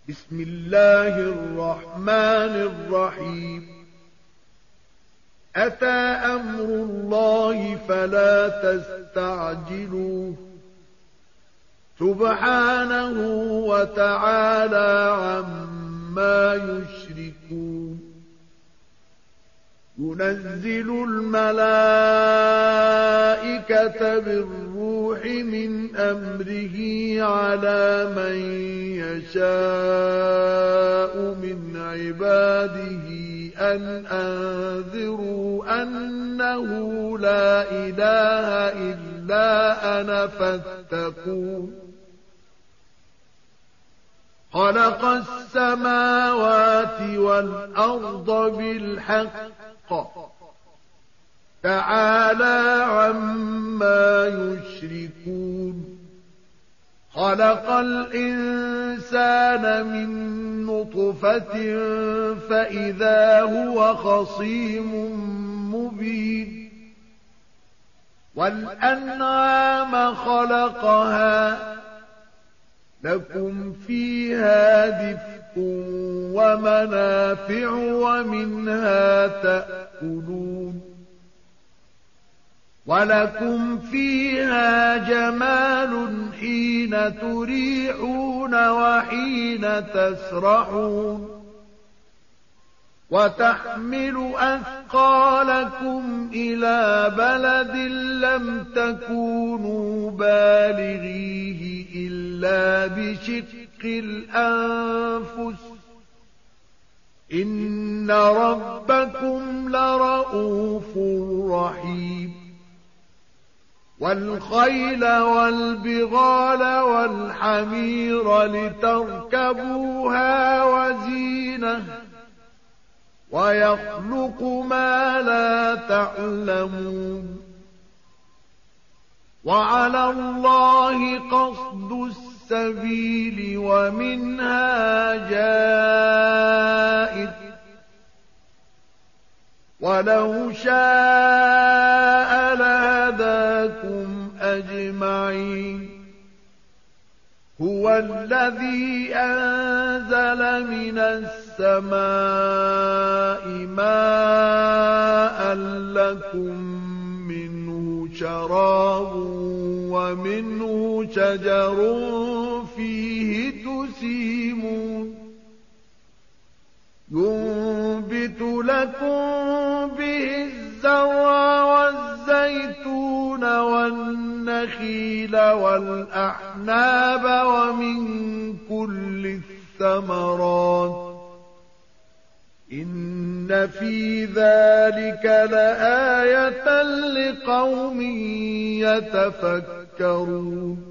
بسم الله الرحمن الرحيم أتى أمر الله فلا تستعجلوه سبحانه وتعالى عما يشركون ينزل الملائكة بالروح من أمره على من يشاء من عباده أن أنذروا أنه لا إله إلا أنا فاتقون خلق السماوات والأرض بالحق تعالى عما يشركون خلق الإنسان من نطفة فإذا هو خصيم مبين والأنعام خلقها لكم فيها دفء ومنافع ومنها تأكلون ولكم فيها جمال حين تريحون وحين تسرحون وتحمل أثقالكم إلى بلد لم تكونوا بالغيه إلا بشق الأنفس إن ربكم لرؤوف رحيم والخيل والبغال والحمير لتركبوها وزينة ويخلق ما لا تعلمون وعلى الله قصد السبيل ومنها جائر ولو شاء لهداكم أجمعين هو الذي أنزل من السماء ماء لكم منه شراب ومنه شجر فيه تسيمون ينبت لكم به الزرع والزيتون والنخيل والأعناب ومن كل الثمرات إن في ذلك لآية لقوم يتفكرون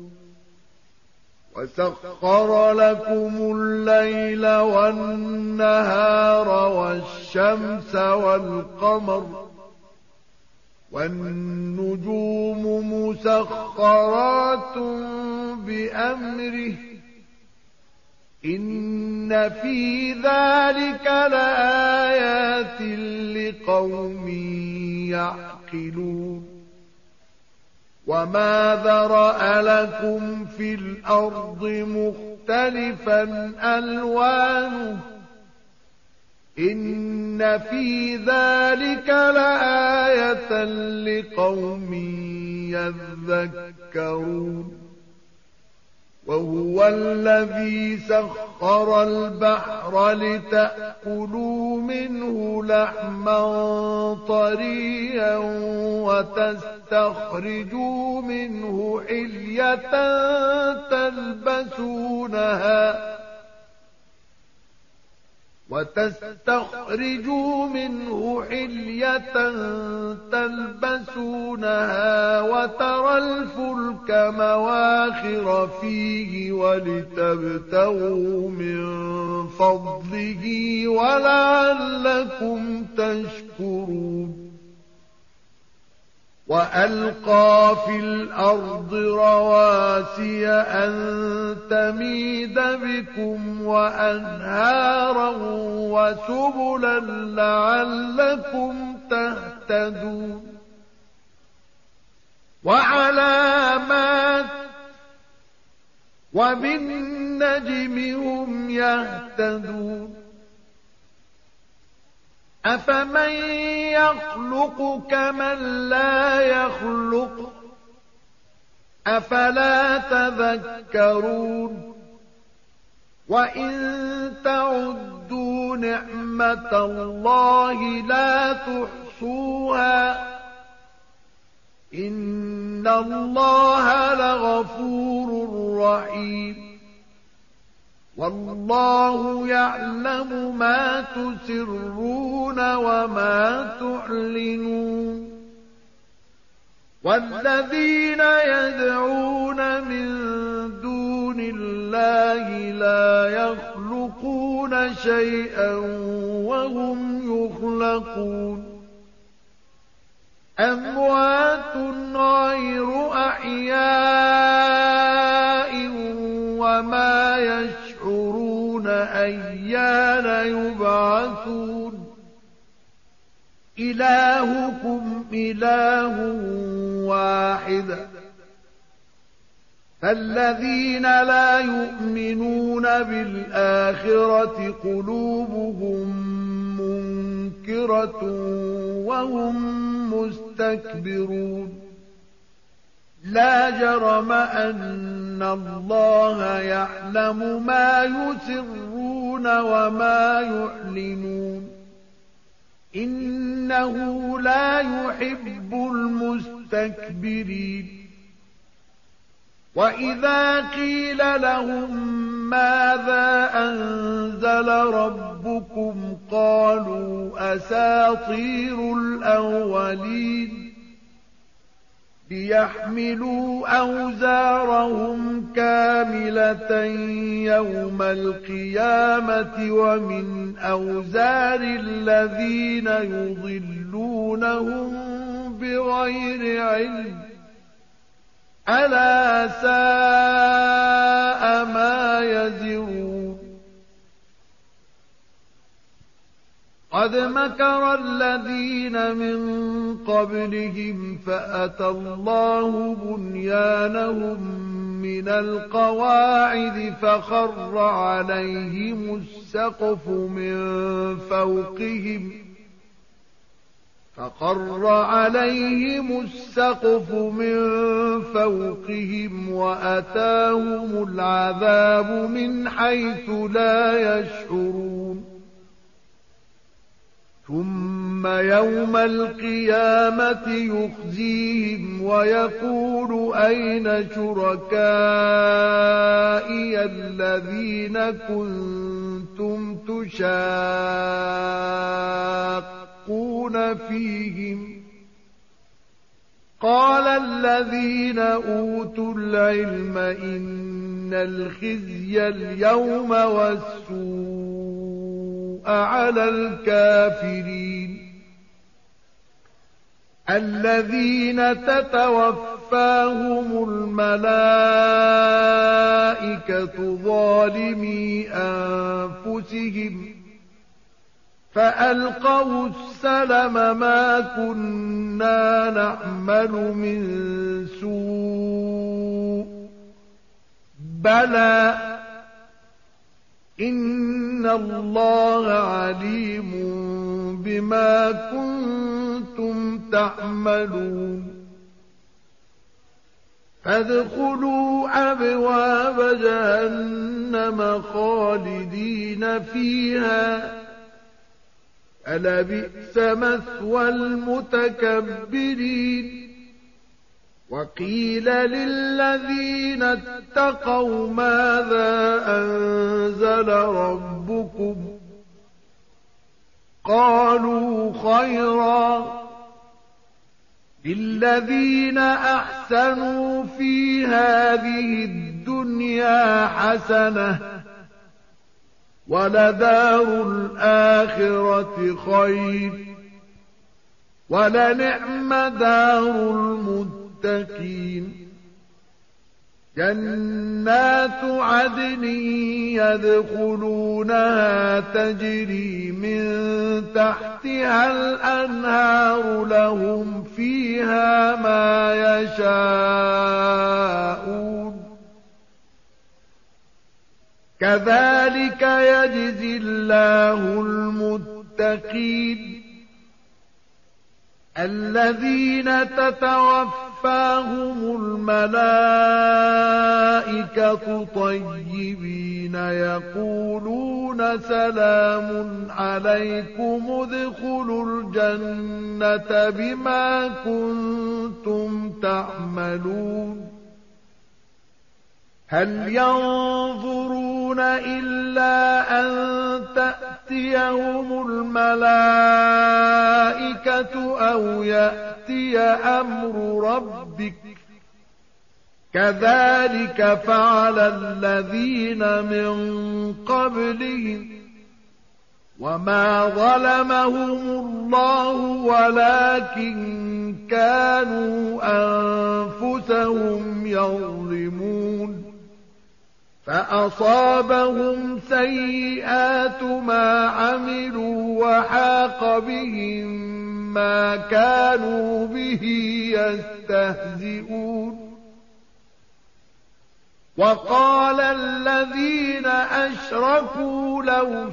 وسخر لكم الليل والنهار والشمس والقمر والنجوم مسخرات بأمره إن في ذلك لآيات لقوم يعقلون وما ذرأ لكم في الأرض مختلفا ألوانه إن في ذلك لآية لقوم يذكرون وهو الذي سخر البحر لتأكلوا منه لحما طريا وتستخرجوا منه حلية تلبسونها وترى الفلك مواخر فيه ولتبتغوا من فضله ولعلكم تشكرون وألقى في الأرض رواسي أن تميد بكم وأنهارا وسبلا لعلكم تهتدون وعلامات وبالنجم هم يهتدون أفمن يخلق كمن لا يخلق أفلا تذكرون وإن تعدوا نعمة الله لا تحصوها إن الله لغفور رحيم والله يعلم ما تسرون وما تعلنون والذين يدعون من دون الله لا يخلقون شيئا وهم يخلقون أموات غير أحياء وما يشعرون أيان يبعثون إلهكم إله واحد فالذين لا يؤمنون بالآخرة قلوبهم منكرة وهم مستكبرون لا جرم أن الله يعلم ما يسرون وما يعلنون إنه لا يحب المستكبرين وإذا قيل لهم ماذا أنزل ربكم قالوا أساطير الأولين ليحملوا أوزارهم كاملة يوم القيامة ومن أوزار الذين يضلونهم بغير علم ألا ساء ما يزرون قد مكر الذين من قبلهم فأتى الله بنيانهم من القواعد فخر عليهم السقف من فوقهم وأتاهم العذاب من حيث لا يشعرون ثم يوم القيامة يخزيهم ويقول أين شركائي الذين كنتم تشاقون فيهم قال الذين أوتوا العلم إن الخزي اليوم والسوء على الكافرين الذين تتوفاهم الملائكة ظالمي أنفسهم فألقوا السلم ما كنا نعمل من سوء بلى إن الله عليم بما كنتم تعملون فادخلوا أبواب جهنم خالدين فيها ألبئس مثوى المتكبرين وقيل للذين اتقوا ماذا أنزل ربكم قالوا خيرا للذين أحسنوا في هذه الدنيا حسنة ولدار الآخرة خير ولنعم دار المتقين جنات عدن يدخلونها تجري من تحتها الأنهار لهم فيها ما يشاءون كذلك يجزي الله المتقين الذين تتوفاهم الملائكة طيبين يقولون سلام عليكم ادخلوا الجنة بما كنتم تعملون هل ينظرون إلا أن تأتيهم الملائكة أو يأتي أمر ربك كذلك فعل الذين من قبلهم وما ظلمهم الله ولكن كانوا أنفسهم يظلمون فأصابهم سيئات ما عملوا وحاق بهم ما كانوا به يستهزئون وقال الذين أشركوا لو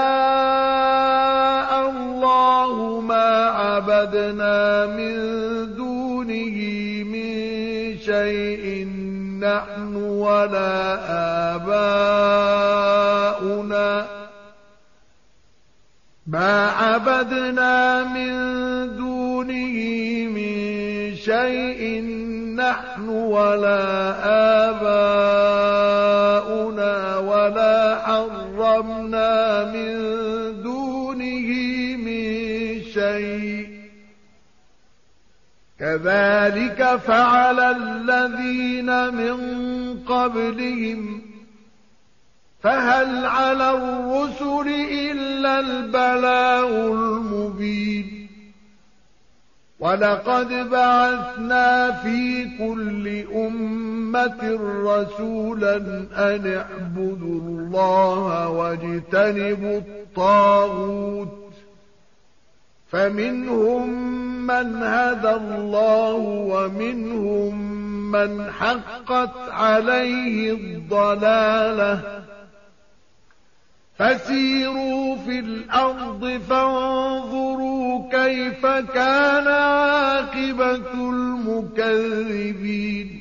شاء الله ما عبدنا من دونه من شيء نحن ولا آباؤنا ما عبدنا من دونه من شيء نحن ولا آباؤنا ولا حرمنا من دونه من شيء كذلك فعل الذين من قبلهم فهل على الرسل إلا البلاغ المبين ولقد بعثنا في كل أمة رسولا أن اعبدوا الله واجتنبوا الطاغوت فمنهم من هدى الله ومنهم من حقت عليه الضلالة فسيروا في الأرض فانظروا كيف كان عاقبة المكذبين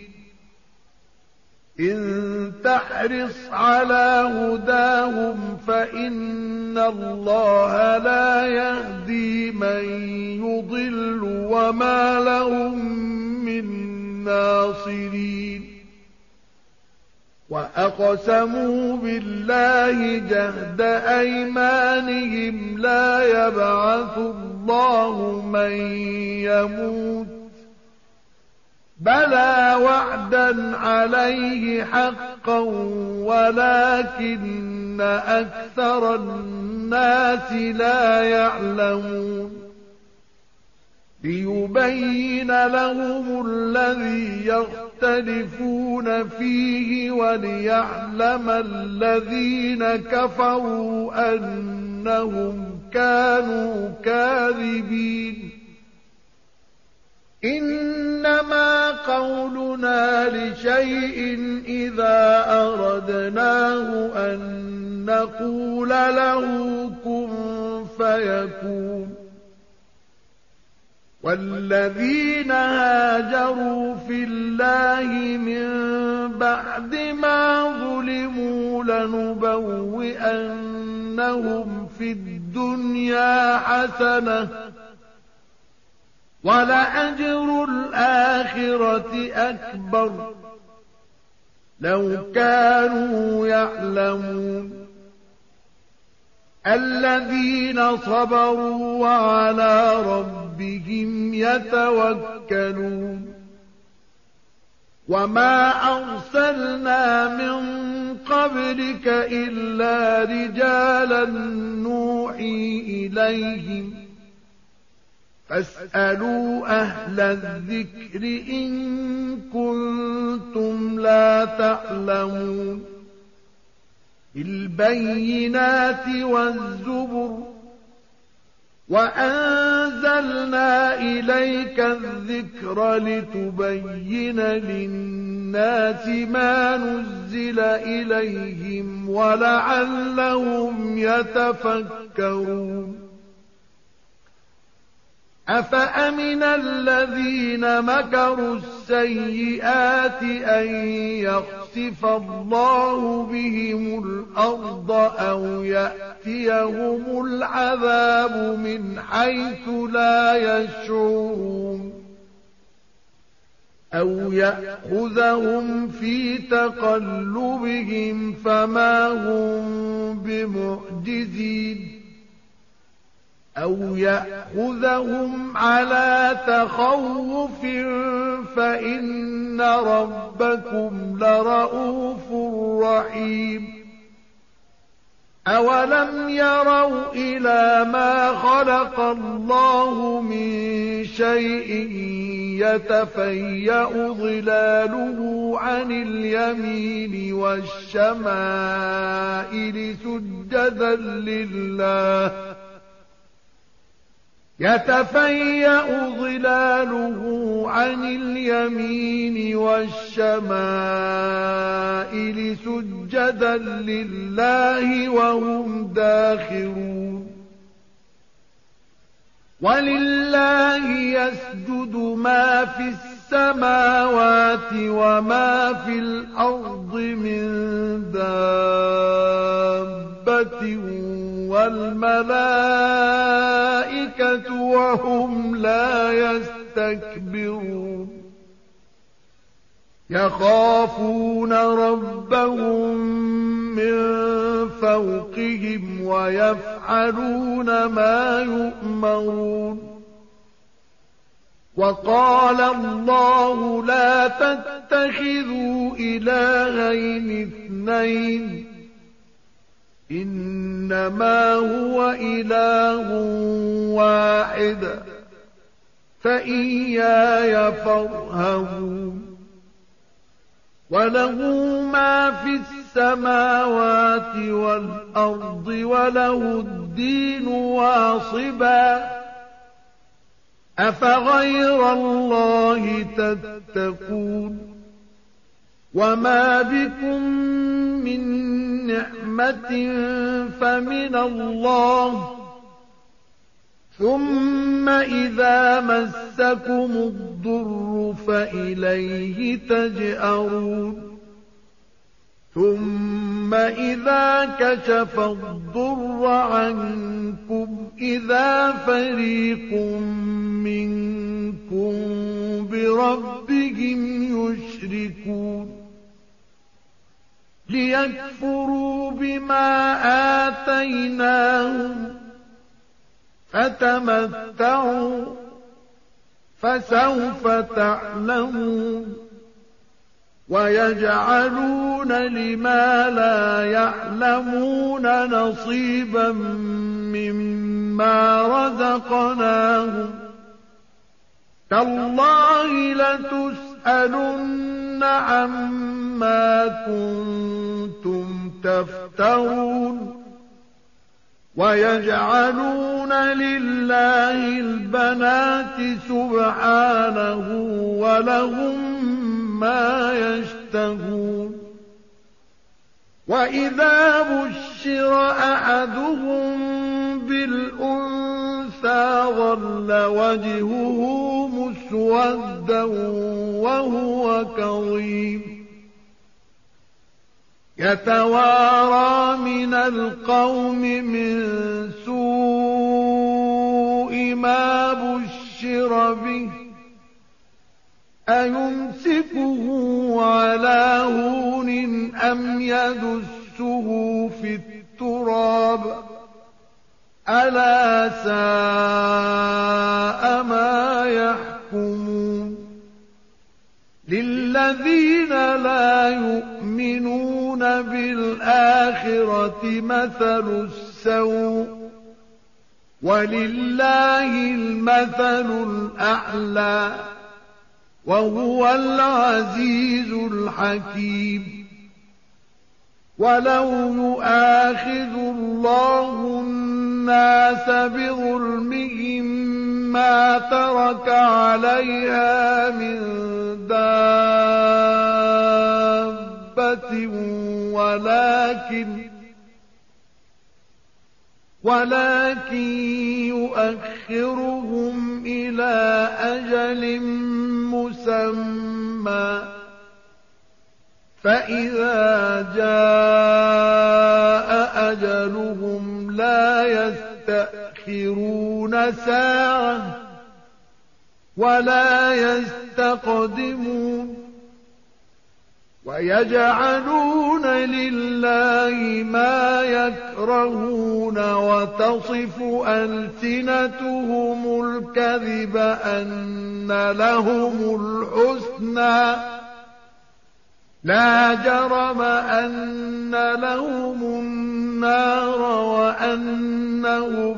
إن تحرص على هداهم فإن الله لا يهدي من يضل وما لهم من ناصرين وأقسموا بالله جهد أيمانهم لا يبعث الله من يموت بلى وعدا عليه حقا ولكن أكثر الناس لا يعلمون ليبين لهم الذي يختلفون فيه وليعلم الذين كفروا أنهم كانوا كاذبين إنما قولنا لشيء إذا أردناه أن نقول له كن فيكون والذين هاجروا في الله من بعد ما ظلموا لنبوئنهم في الدنيا حسنة ولأجر الآخرة أكبر لو كانوا يعلمون الذين صبروا وعلى ربهم يتوكلون وما أرسلنا من قبلك إلا رجالا نوحي إليهم فاسألوا أهل الذكر إن كنتم لا تعلمون بالبينات والزبر وأنزلنا أنزلنا إليك الذكر لتبين للناس ما نزل إليهم ولعلهم يتفكرون أفأمن الذين مكروا السيئات أن يخسف الله بهم الأرض أو يأتيهم العذاب من حيث لا يشعرون أو يأخذهم في تقلبهم فما هم بمعجزين أو يأخذهم على تخوف فإن ربكم لرؤوف رحيم أولم يروا إلى ما خلق الله من شيء يتفيأ ظلاله عن اليمين والشمائل سجدا لله يتفيأ ظلاله عن اليمين والشمائل سجدا لله وهم داخرون ولله يسجد ما في السماوات وما في الأرض من دابة والملائكة وهم لا يستكبرون يخافون ربهم من فوقهم ويفعلون ما يؤمرون وقال الله لا تتخذوا إلهين اثنين إنما هو إله واحد فإياي فارهبون وله ما في السماوات والأرض وله الدين واصبا أفغير الله تتقون وما بكم من نعمة فمن الله ثم إذا مسكم الضر فإليه تجأرون ثم إذا كشف الضر عنكم إذا فريق منكم بربهم يشركون ليكفروا بما آتيناهم فتمتعوا فسوف تعلمون ويجعلون لما لا يعلمون نصيبا مما رزقناهم تالله لتسألن عما كنتم تفترون ويجعلون لله البنات سبحانه ولهم ما يشتهون وإذا بشر أحدهم بالأنثى ظل وجهه مسودا وهو كظيم يتوارى من القوم من سوء ما بشر به أيمسكه على هون أم يدسه في التراب ألا ساء ما يحكمون للذين لا يؤمنون بالآخرة مثل السوء ولله المثل الأعلى وهو العزيز الحكيم ولو يؤاخذ الله الناس بظلمهم ما ما ترك عليها من دابة ولكن يؤخرهم إلى أجل مسمى فإذا جاء أجلهم لا يستأخرون ساعة ولا يستقدمون ويجعلون لله ما يكرهون وتصف ألسنتهم الكذب أن لهم الحسنى لا جرم أن لهم النار وأنهم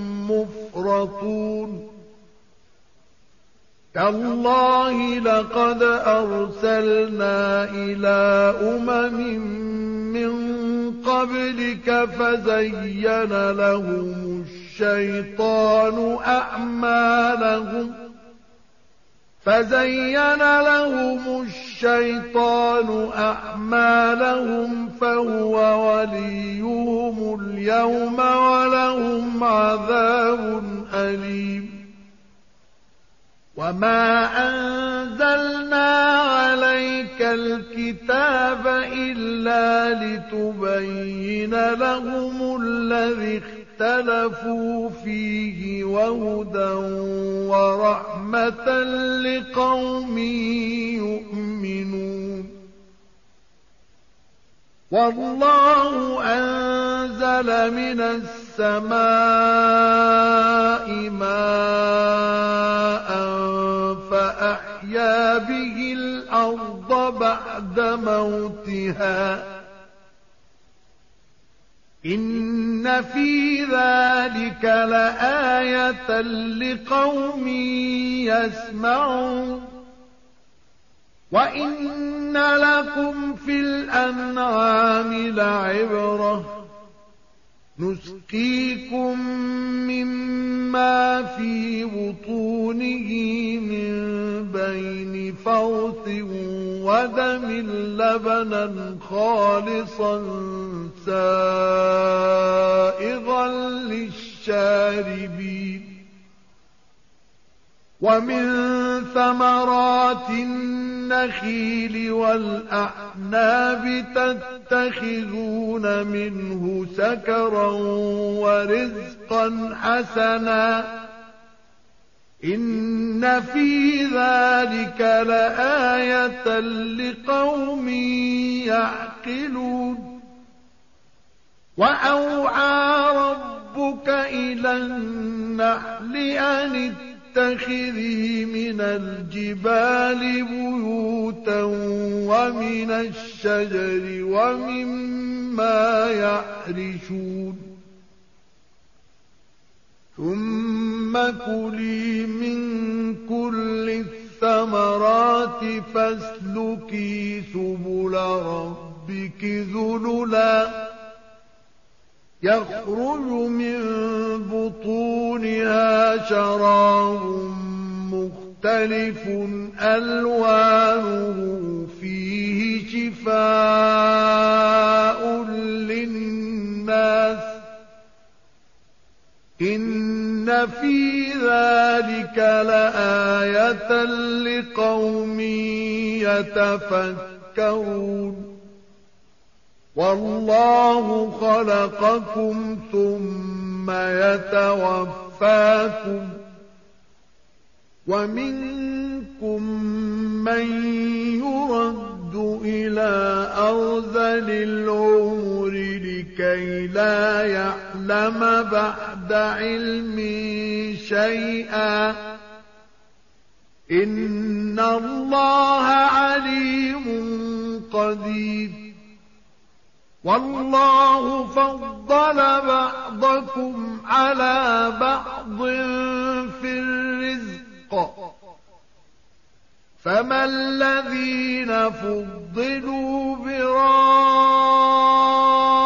مفرطون تالله لقد أرسلنا إلى من قبلك فزين لهم الشيطان أعمالهم فهو وليهم اليوم ولهم عذاب أليم وما أنزلنا عليك الكتاب إلا لتبين لهم الذي اختلفوا فيه وهدى ورحمة لقوم يؤمنون والله أنزل من السماء ماء فأحيا به الأرض بعد موتها إن في ذلك لآية لقوم يسمعون وإن لكم في الأنعام لعبرة نسقيكم مما في بطونه من بين فرث ودم لبنا خالصا سائغا للشاربين ومن ثمرات النخيل والأعناب تتخذون منه سكرا ورزقا حسنا إن في ذلك لآية لقوم يعقلون وأوحى ربك إلى النحل أن اتخذي من الجبال بيوتا ومن الشجر ومما يعرشون ثم كلي من كل الثمرات فاسلكي سبل ربك ذللا يخرج من بطونها شراب مختلف ألوانه فيه شفاء للناس إن في ذلك لآية لقوم يتفكرون والله خلقكم ثم يتوفاكم ومنكم من يرد إلى أرذل العمر لكي لا يعلم بعد علم شيئا إن الله عليم قدير والله فضل بعضكم على بعض في الرزق فما الذين فضلوا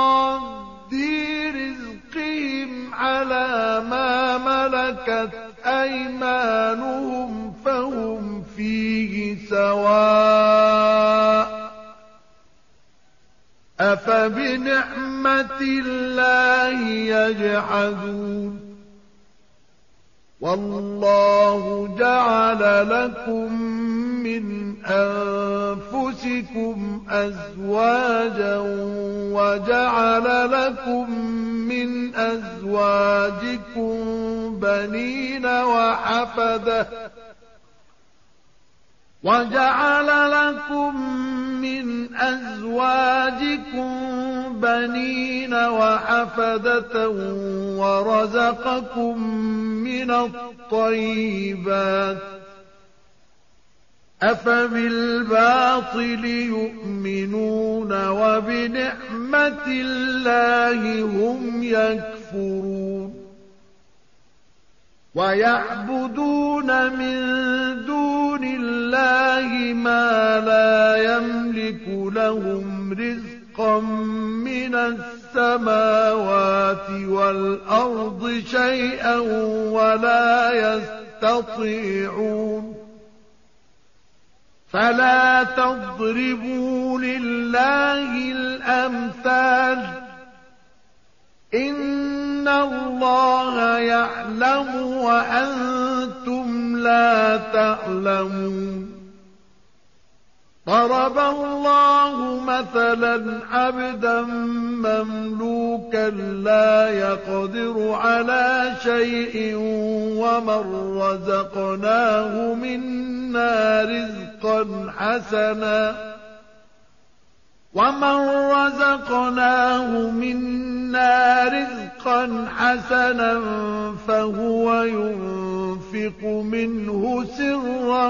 براد رزقهم على ما ملكت أيمانهم فهم فيه سواء أفبنعمة الله يجحدون والله جعل لكم من أنفسكم أزواجا وجعل لكم من أزواجكم بنين وحفدة ورزقكم من الطيبات أفبالباطل يؤمنون وبنعمة الله هم يكفرون ويعبدون من دون الله ما لا يملك لهم رزقا من السماوات والأرض شيئا ولا يستطيعون فلا تضربوا لله الأمثال إن الله يعلم وأنتم لا تعلمون ضرب الله مثلا عبدا مملوكا لا يقدر على شيء ومن رزقناه منا رزقا حسنا فهو ينفق منه سرا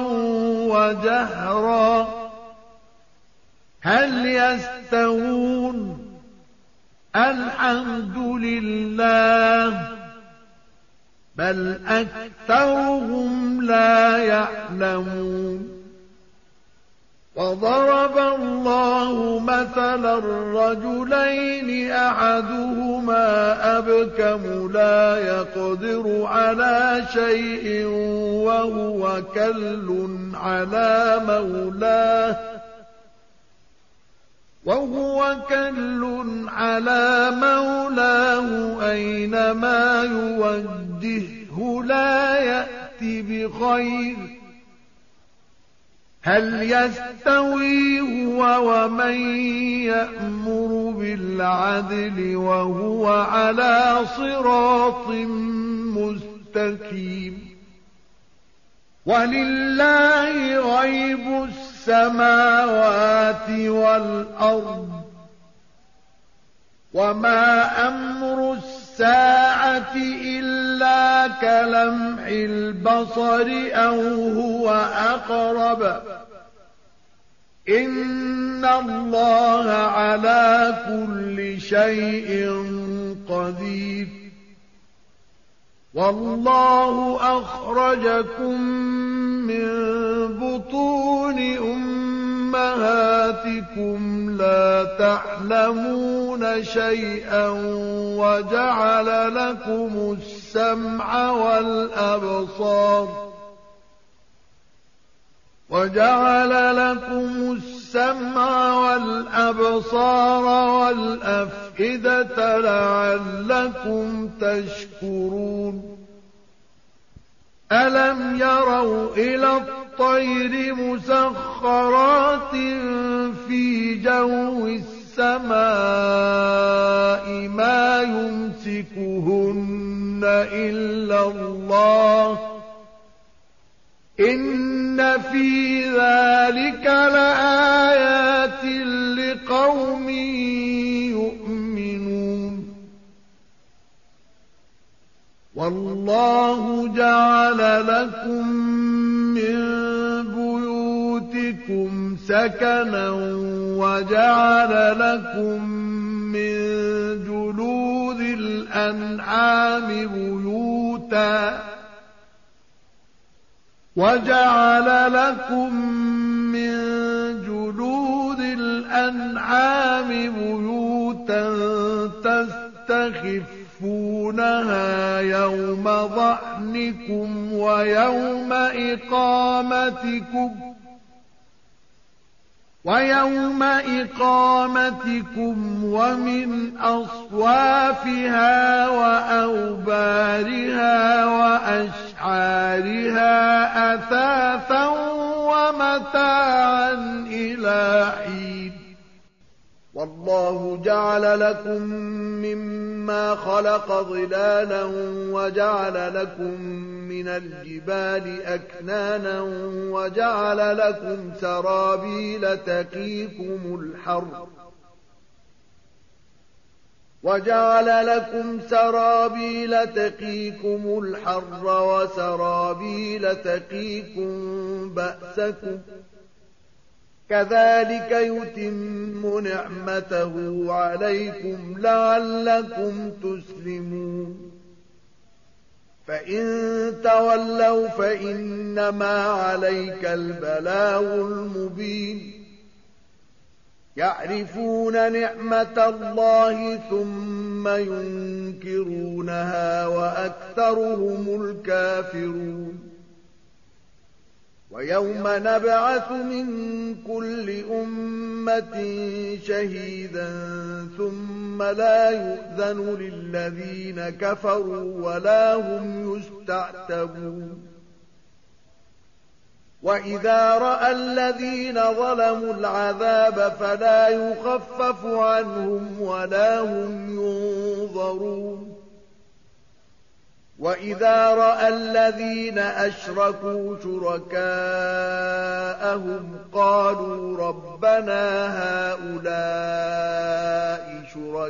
وجهرا هل يستوون الحمد لله بل أكثرهم لا يعلمون وضرب الله مثلا رجلين أحدهما أبكم لا يقدر على شيء وهو كل على مولاه أينما يوجهه لا يأتي بخير هل يستوي هو ومن يأمر بالعدل وهو على صراط مستقيم ولله غيب السماوات والأرض وما أمر الساعة إلا كلمح البصر أو هو أقرب إن الله على كل شيء قدير والله أخرجكم من بطون أمهاتكم لا تعلمون شيئا وجعل لكم السمع والأبصار والأفئدة لعلكم تشكرون ألم يروا إلى الطير مسخرات في جو السماء ما يمسكهن إلا الله إن في ذلك لآيات لقوم يؤمنون والله جعل لكم من بيوتكم سكنا وجعل لكم من جلود الأنعام بيوتا تستخفونها يوم ظعنكم ويوم إقامتكم ومن أصوافها وأوبارها وأشعارها أثاثا ومتاعا إلى حين والله جعل لكم مما خلق ظلالا وجعل لكم من الجبال أكنانا وجعل لكم سرابيل تقيكم الحر وسرابيل تقيكم بأسكم كذلك يتم نعمته عليكم لعلكم تسلمون فإن تولوا فإنما عليك البلاغ المبين يعرفون نعمة الله ثم ينكرونها وأكثرهم الكافرون ويوم نبعث من كل أمة شهيدا ثم لا يؤذن للذين كفروا ولا هم يستعتبون وإذا رأى الذين ظلموا العذاب فلا يخفف عنهم ولا هم ينظرون وإذا رأى الذين أشركوا شركاءهم قالوا ربنا هؤلاء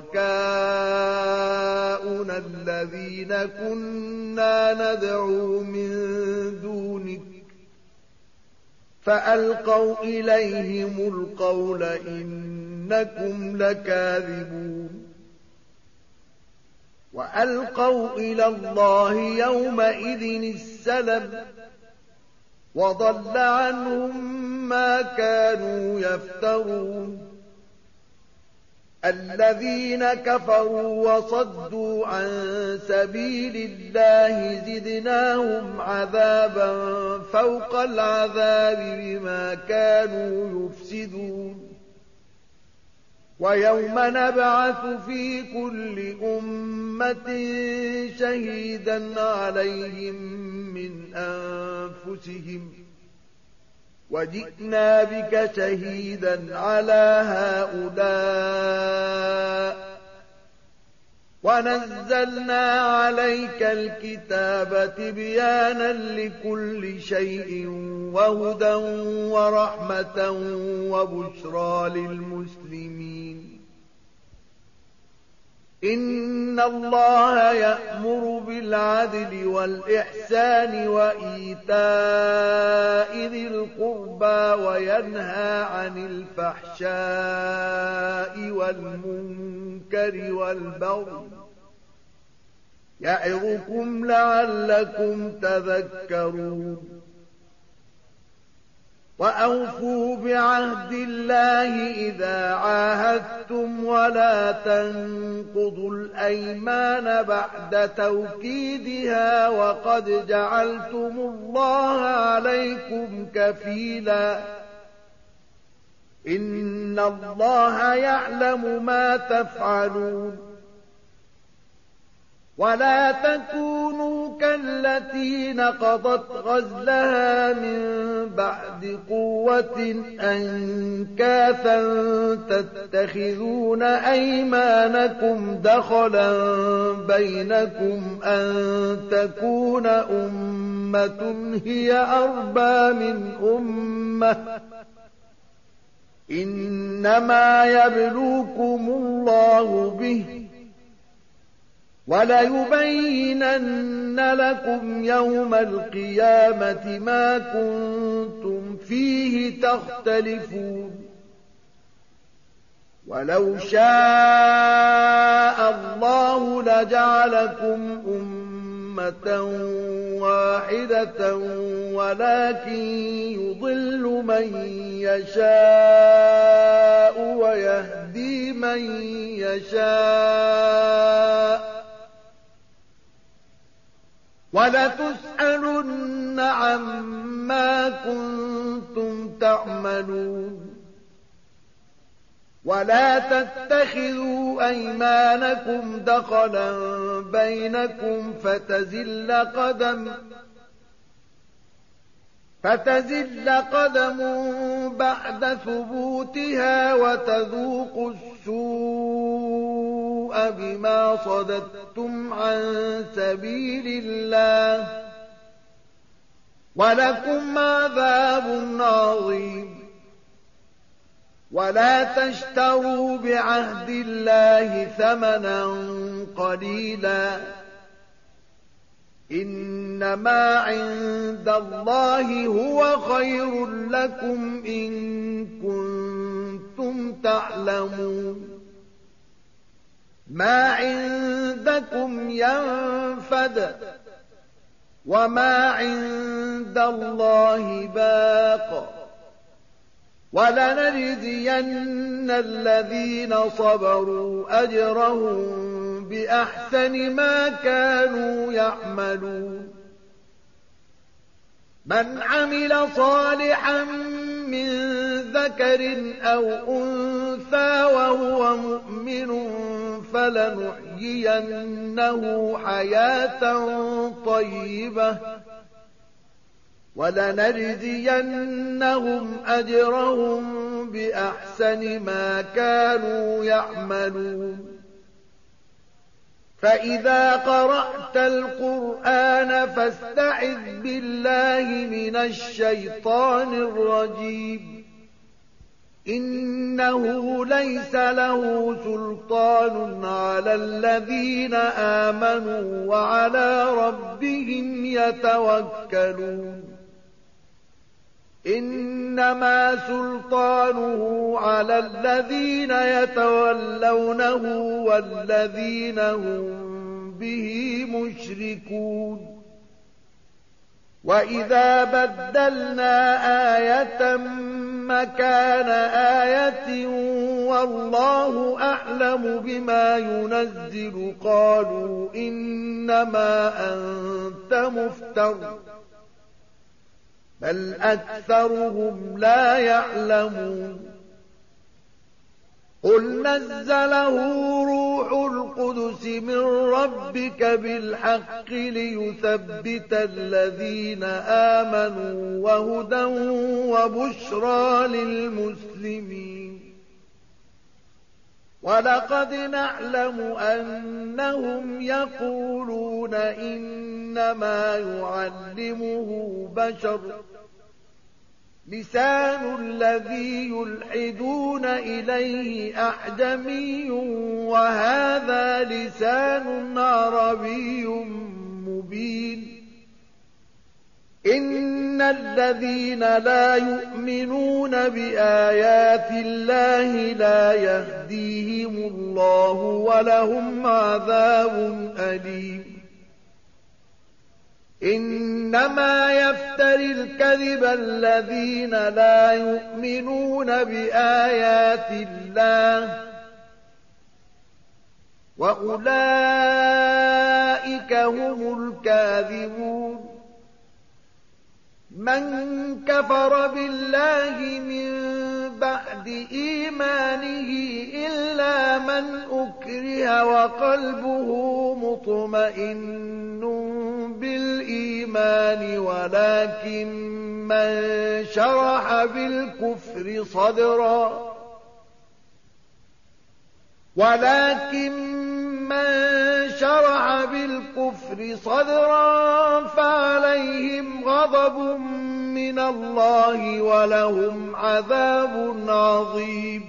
شركاؤنا الذين كنا ندعو من دونك فألقوا إليهم القول إنكم لكاذبون وألقوا إلى الله يومئذ السلم وضل عنهم ما كانوا يفترون الذين كفروا وصدوا عن سبيل الله زدناهم عذابا فوق العذاب بما كانوا يفسدون ويوم نبعث في كل أمة شهيدا عليهم من أنفسهم وجئنا بك شهيدا على هؤلاء ونزلنا عليك الكتاب تبيانا لكل شيء وهدى ورحمة وبشرى للمسلمين إن الله يأمر بالعدل والإحسان وإيتاء ذي القربى وينهى عن الفحشاء والمنكر والبغي يعظكم لعلكم تذكرون وأوفوا بعهد الله إذا عاهدتم ولا تنقضوا الأيمان بعد توكيدها وقد جعلتم الله عليكم كفيلا إن الله يعلم ما تفعلون ولا تكونوا كالتي نقضت غزلها من بعد قوة أنكاثا تتخذون أيمانكم دخلا بينكم أن تكون أمة هي أربى من أمة إنما يبلوكم الله به وليبينن لكم يوم القيامة ما كنتم فيه تختلفون ولو شاء الله لجعلكم أمة أمة واحدة ولكن يضل من يشاء ويهدي من يشاء ولتسألن عما كنتم تعملون ولا تتخذوا أيمانكم دخلا بينكم فتزل قدم بعد ثبوتها وتذوقوا السوء بما صددتم عن سبيل الله ولكم عذاب عظيم ولا تشتروا بعهد الله ثمنا قليلا إنما عند الله هو خير لكم إن كنتم تعلمون ما عندكم ينفد وما عند الله باق ولنجزين الذين صبروا أجرهم بأحسن ما كانوا يعملون من عمل صالحا من ذكر أو أنثى وهو مؤمن فلنحيينه حياة طيبة ولنجزينهم أجرهم بأحسن ما كانوا يعملون فإذا قرأت القرآن فاستعذ بالله من الشيطان الرجيم إنه ليس له سلطان على الذين آمنوا وعلى ربهم يتوكلون إنما سلطانه على الذين يتولونه والذين هم به مشركون وإذا بدلنا آية مكان آية والله أعلم بما ينزل قالوا إنما أنت مفتر بل أكثرهم لا يعلمون قل نزله روح القدس من ربك بالحق ليثبت الذين آمنوا وهدى وبشرى للمسلمين ولقد نعلم أنهم يقولون إنما يعلمه بشر لسان الذي يلحدون إليه أعجمي وهذا لسان عربي مبين إن الذين لا يؤمنون بآيات الله لا يهديهم الله ولهم عذاب أليم إنما يفتري الكذب الذين لا يؤمنون بآيات الله وأولئك هم الكاذبون من كفر بالله من بعد إيمانه إلا من أكره وقلبه مطمئن بالإيمان ولكن من شرح بالكفر صدرا فعليهم غضب من الله ولهم عذاب عظيم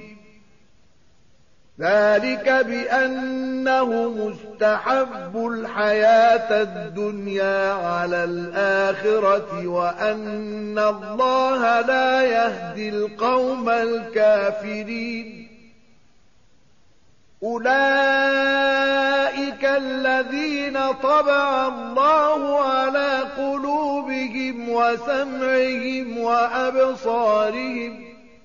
ذلك بأنه مستحب الحياة الدنيا على الآخرة وأن الله لا يهدي القوم الكافرين أولئك الذين طبع الله على قلوبهم وسمعهم وأبصارهم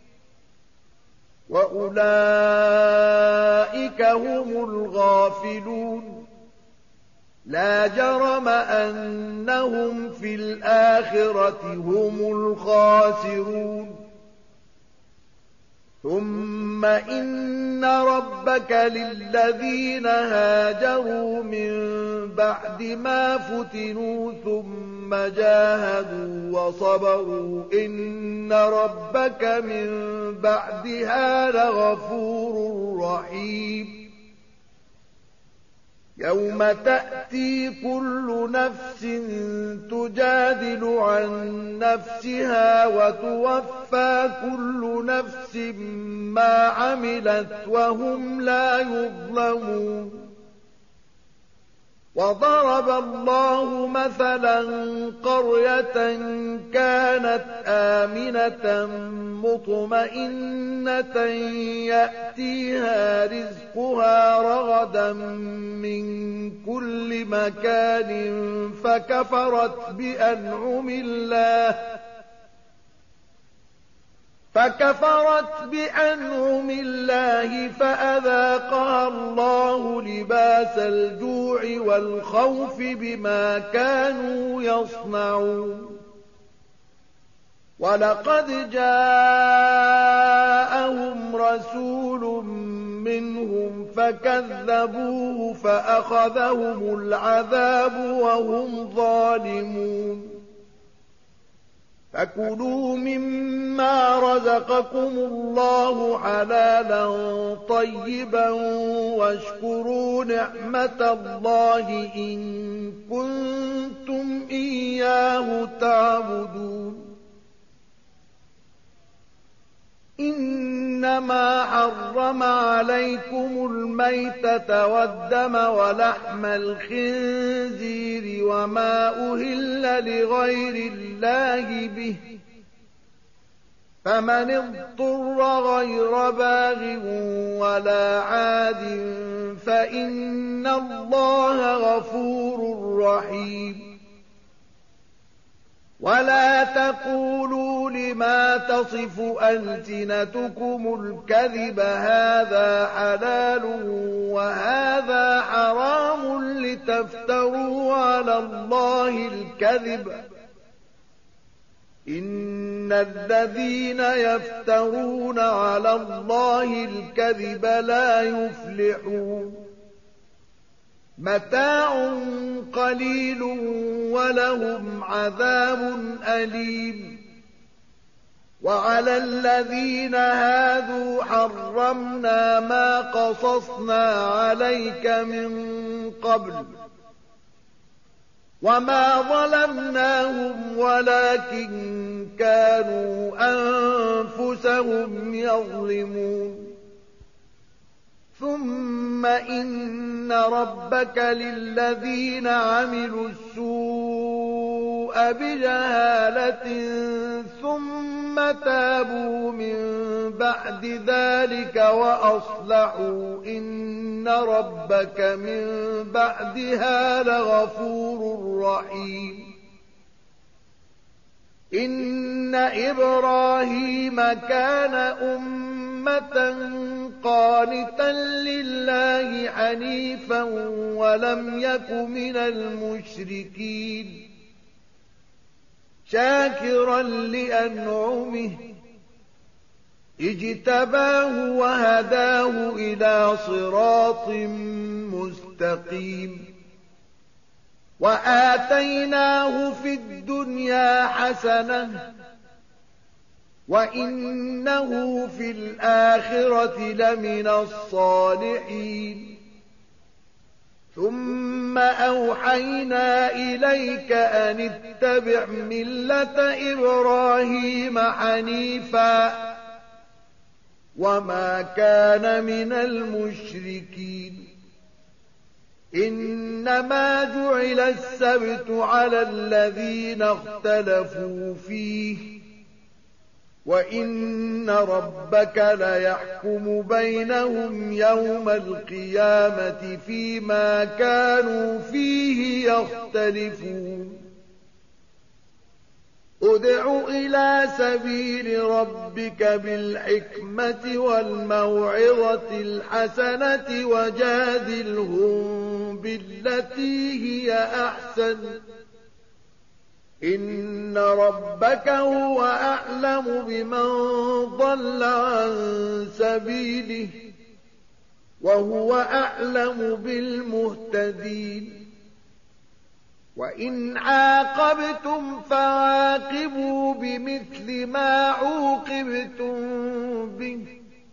وأولئك هم الغافلون لا جرم أنهم في الآخرة هم الخاسرون ثم إن ربك للذين هاجروا من بعد ما فتنوا ثم جاهدوا وصبروا إن ربك من بعدها لغفور رحيم يوم تأتي كل نفس تجادل عن نفسها وتوفى كل نفس ما عملت وهم لا يظلمون وضرب الله مثلا قرية كانت آمنة مطمئنة يأتيها رزقها رغدا من كل مكان فكفرت بأنعم الله فأذاقها الله لباس الجوع والخوف بما كانوا يصنعون ولقد جاءهم رسول منهم فكذبوه فأخذهم العذاب وهم ظالمون فكلوا مما رزقكم الله حلالا طيبا واشكروا نعمة الله إن كنتم إياه تعبدون إنما حرم عليكم الميتة والدم ولحم الخنزير وما أهل لغير الله به فمن اضطر غير باغ ولا عاد فإن الله غفور رحيم ولا تقولوا لما تصف ألسنتكم الكذب هذا حلال وهذا حرام لتفتروا على الله الكذب إن الذين يفترون على الله الكذب لا يفلحون متاع قليل ولهم عذاب أليم وعلى الذين هادوا حرمنا ما قصصنا عليك من قبل وما ظلمناهم ولكن كانوا أنفسهم يظلمون ثم إن ربك للذين عملوا السوء بجهالة ثم تابوا من بعد ذلك وأصلحوا إن ربك من بعدها لغفور رحيم إن إبراهيم كان أمة قانتا لله حنيفا ولم يك من المشركين شاكرا لأنعمه اجتباه وهداه إلى صراط مستقيم وآتيناه في الدنيا حسنة وإنه في الآخرة لمن الصالحين ثم أوحينا إليك أن اتبع ملة إبراهيم حنيفا وما كان من المشركين إنما جعل السبت على الذين اختلفوا فيه وإن ربك ليحكم بينهم يوم القيامة فيما كانوا فيه يختلفون ادع إلى سبيل ربك بالحكمة والموعظة الحسنة وجادلهم بالتي هي أحسن إن ربك هو أعلم بمن ضل عن سبيله وهو أعلم بالمهتدين وإن عاقبتم فعاقبوا بمثل ما عوقبتم به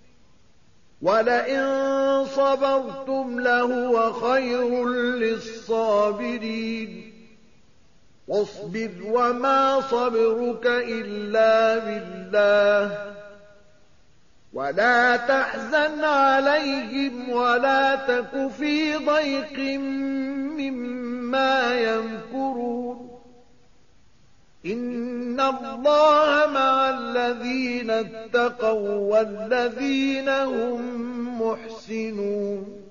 ولئن صبرتم لهو خير للصابرين واصبر وما صبرك إلا بالله ولا تحزن عليهم ولا تك في ضيق مما يمكرون إن الله مع الذين اتقوا والذين هم محسنون